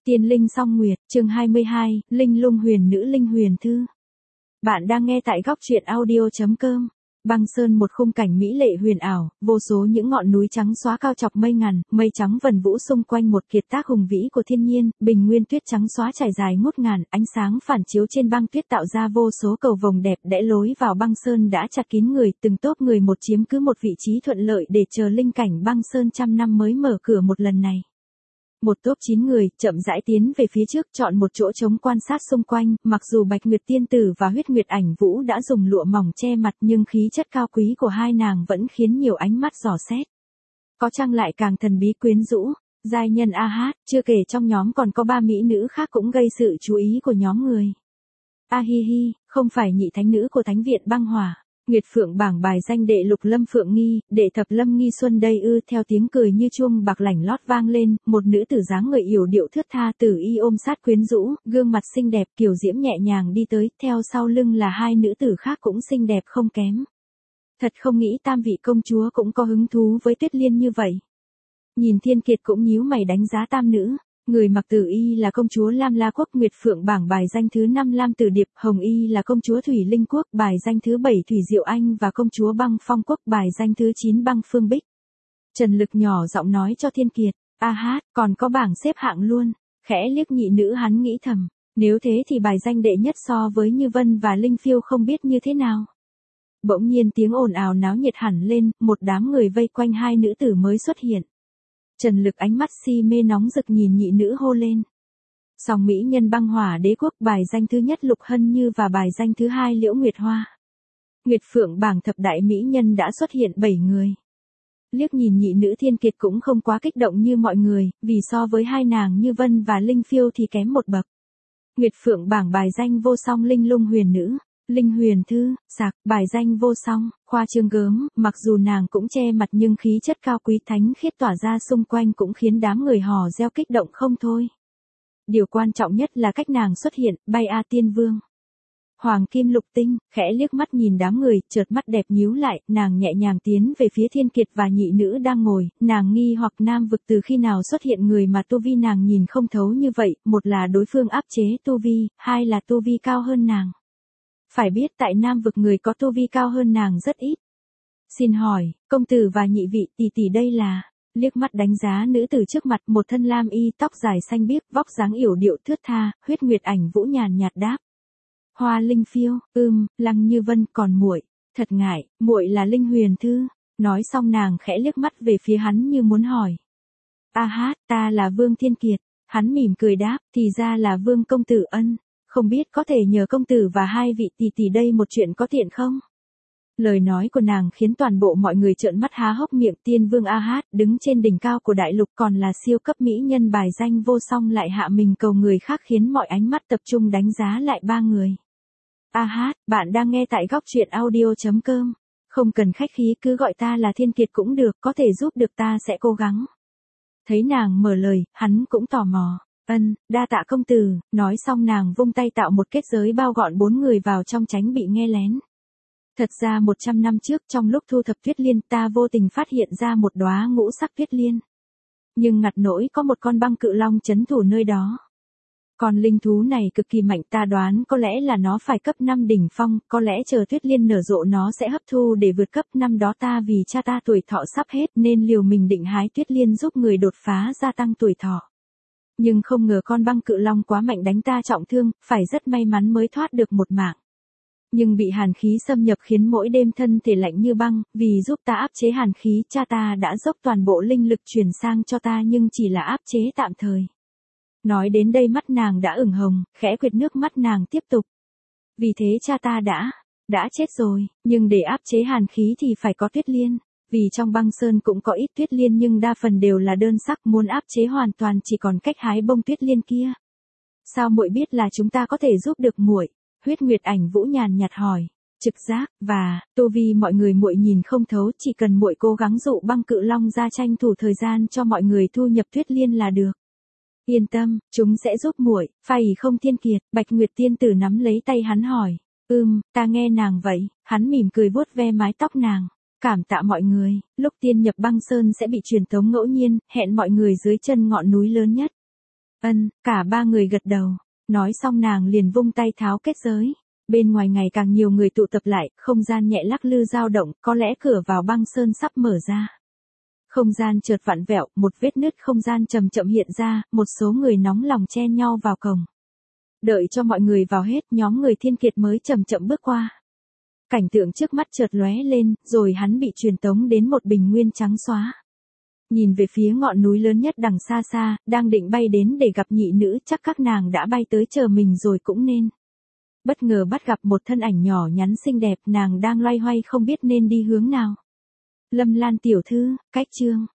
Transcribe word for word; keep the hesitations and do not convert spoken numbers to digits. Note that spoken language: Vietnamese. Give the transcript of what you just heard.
Tiên Linh Song Nguyệt, chương hai mươi hai, Linh Lung Huyền Nữ Linh Huyền Thư. Bạn đang nghe tại góc truyện audio.com. Băng Sơn, một khung cảnh mỹ lệ huyền ảo, vô số những ngọn núi trắng xóa cao chọc mây ngàn, mây trắng vần vũ xung quanh một kiệt tác hùng vĩ của thiên nhiên, bình nguyên tuyết trắng xóa trải dài ngút ngàn, ánh sáng phản chiếu trên băng tuyết tạo ra vô số cầu vồng đẹp đẽ. Lối vào Băng Sơn đã chặt kín người, từng tốp người một chiếm cứ một vị trí thuận lợi để chờ linh cảnh Băng Sơn trăm năm mới mở cửa một lần này. Một tốp chín người, chậm rãi tiến về phía trước, chọn một chỗ trống quan sát xung quanh, mặc dù Bạch Nguyệt Tiên Tử và Huyết Nguyệt Ảnh Vũ đã dùng lụa mỏng che mặt nhưng khí chất cao quý của hai nàng vẫn khiến nhiều ánh mắt dò xét. Có chăng lại càng thần bí quyến rũ, giai nhân a hát, chưa kể trong nhóm còn có ba mỹ nữ khác cũng gây sự chú ý của nhóm người. A hi hi, không phải nhị thánh nữ của Thánh viện Băng Hỏa. Nguyệt Phượng bảng bài danh đệ lục Lâm Phượng Nghi, đệ thập Lâm Nghi Xuân đây ư. Theo tiếng cười như chuông bạc lảnh lót vang lên, một nữ tử dáng người yểu điệu thướt tha tử y ôm sát quyến rũ, gương mặt xinh đẹp kiều diễm nhẹ nhàng đi tới, theo sau lưng là hai nữ tử khác cũng xinh đẹp không kém. Thật không nghĩ tam vị công chúa cũng có hứng thú với Tuyết Liên như vậy. Nhìn Thiên Kiệt cũng nhíu mày đánh giá tam nữ. Người mặc tử y là công chúa Lam La Quốc, Nguyệt Phượng bảng bài danh thứ năm Lam Tử Điệp, hồng y là công chúa Thủy Linh Quốc, bài danh thứ bảy Thủy Diệu Anh và công chúa Băng Phong Quốc, bài danh thứ chín Băng Phương Bích. Trần Lực nhỏ giọng nói cho Thiên Kiệt, a hát, còn có bảng xếp hạng luôn, khẽ liếc nhị nữ hắn nghĩ thầm, nếu thế thì bài danh đệ nhất so với Như Vân và Linh Phiêu không biết như thế nào. Bỗng nhiên tiếng ồn ào náo nhiệt hẳn lên, một đám người vây quanh hai nữ tử mới xuất hiện. Trần Lực ánh mắt si mê nóng rực nhìn nhị nữ hô lên. Song mỹ nhân Băng Hỏa Đế Quốc, bài danh thứ nhất Lục Hân Như và bài danh thứ hai Liễu Nguyệt Hoa. Nguyệt Phượng bảng thập đại mỹ nhân đã xuất hiện bảy người. Liếc nhìn nhị nữ Thiên Kiệt cũng không quá kích động như mọi người, vì so với hai nàng Như Vân và Linh Phiêu thì kém một bậc. Nguyệt Phượng bảng bài danh vô song Linh Lung Huyền Nữ. Linh Huyền Thư, sạc, bài danh vô song, khoa trương gớm, mặc dù nàng cũng che mặt nhưng khí chất cao quý thánh khiết tỏa ra xung quanh cũng khiến đám người hò reo kích động không thôi. Điều quan trọng nhất là cách nàng xuất hiện, bay a tiên vương. Hoàng Kim Lục Tinh, khẽ liếc mắt nhìn đám người, chợt mắt đẹp nhíu lại, nàng nhẹ nhàng tiến về phía Thiên Kiệt và nhị nữ đang ngồi, nàng nghi hoặc Nam Vực từ khi nào xuất hiện người mà tu vi nàng nhìn không thấu như vậy, một là đối phương áp chế tu vi, hai là tu vi cao hơn nàng. Phải biết tại Nam Vực người có tu vi cao hơn nàng rất ít. Xin hỏi, công tử và nhị vị tỷ tỷ đây là, liếc mắt đánh giá nữ tử trước mặt, một thân lam y tóc dài xanh biếc, vóc dáng yểu điệu thướt tha, Huyết Nguyệt Ảnh Vũ nhàn nhạt đáp. Hoa Linh Phiêu, ưm, Lăng Như Vân, còn muội, thật ngại, muội là Linh Huyền Thư. Nói xong nàng khẽ liếc mắt về phía hắn như muốn hỏi. A hát, ta là Vương Thiên Kiệt. Hắn mỉm cười đáp, thì ra là Vương công tử ân. Không biết có thể nhờ công tử và hai vị tỷ tỷ đây một chuyện có tiện không? Lời nói của nàng khiến toàn bộ mọi người trợn mắt há hốc miệng. Tiên vương a hát đứng trên đỉnh cao của đại lục còn là siêu cấp mỹ nhân bài danh vô song lại hạ mình cầu người khác khiến mọi ánh mắt tập trung đánh giá lại ba người. A hát, bạn đang nghe tại góc truyện audio.com. Không cần khách khí cứ gọi ta là Thiên Kiệt cũng được, có thể giúp được ta sẽ cố gắng. Thấy nàng mở lời, hắn cũng tò mò. Ân, đa tạ công tử, nói xong nàng vung tay tạo một kết giới bao gọn bốn người vào trong tránh bị nghe lén. Thật ra một trăm năm trước trong lúc thu thập tuyết liên ta vô tình phát hiện ra một đóa ngũ sắc tuyết liên. Nhưng ngặt nỗi có một con băng cự long trấn thủ nơi đó. Con linh thú này cực kỳ mạnh, ta đoán có lẽ là nó phải cấp năm đỉnh phong, có lẽ chờ tuyết liên nở rộ nó sẽ hấp thu để vượt cấp. Năm đó ta vì cha ta tuổi thọ sắp hết nên liều mình định hái tuyết liên giúp người đột phá gia tăng tuổi thọ. Nhưng không ngờ con băng cự long quá mạnh đánh ta trọng thương, phải rất may mắn mới thoát được một mạng. Nhưng bị hàn khí xâm nhập khiến mỗi đêm thân thể lạnh như băng, vì giúp ta áp chế hàn khí, cha ta đã dốc toàn bộ linh lực truyền sang cho ta nhưng chỉ là áp chế tạm thời. Nói đến đây mắt nàng đã ửng hồng, khẽ quệt nước mắt nàng tiếp tục. Vì thế cha ta đã, đã chết rồi, nhưng để áp chế hàn khí thì phải có tuyết liên. Vì trong băng sơn cũng có ít tuyết liên nhưng đa phần đều là đơn sắc, muốn áp chế hoàn toàn chỉ còn cách hái bông tuyết liên kia. Sao muội biết là chúng ta có thể giúp được muội? Huyết Nguyệt Ảnh Vũ nhàn nhạt hỏi. Trực giác và tu vi mọi người muội nhìn không thấu, chỉ cần muội cố gắng dụ băng cự long ra tranh thủ thời gian cho mọi người thu nhập tuyết liên là được. Yên tâm, chúng sẽ giúp muội, phải không Thiên Kiệt? Bạch Nguyệt Tiên Tử nắm lấy tay hắn hỏi. Ừm, ta nghe nàng vậy. Hắn mỉm cười vuốt ve mái tóc nàng. Cảm tạ mọi người, lúc tiên nhập Băng Sơn sẽ bị truyền tống ngẫu nhiên, hẹn mọi người dưới chân ngọn núi lớn nhất. Ân, cả ba người gật đầu. Nói xong nàng liền vung tay tháo kết giới. Bên ngoài ngày càng nhiều người tụ tập lại, không gian nhẹ lắc lư dao động, có lẽ cửa vào băng sơn sắp mở ra. Không gian chợt vặn vẹo, một vết nứt không gian chậm chậm hiện ra, một số người nóng lòng chen nhau vào cổng. Đợi cho mọi người vào hết, nhóm người Thiên Kiệt mới chậm chậm bước qua. Cảnh tượng trước mắt chợt lóe lên, rồi hắn bị truyền tống đến một bình nguyên trắng xóa. Nhìn về phía ngọn núi lớn nhất đằng xa xa, đang định bay đến để gặp nhị nữ, chắc các nàng đã bay tới chờ mình rồi cũng nên. Bất ngờ bắt gặp một thân ảnh nhỏ nhắn xinh đẹp, nàng đang loay hoay không biết nên đi hướng nào. Lâm Lan tiểu thư, cách chương.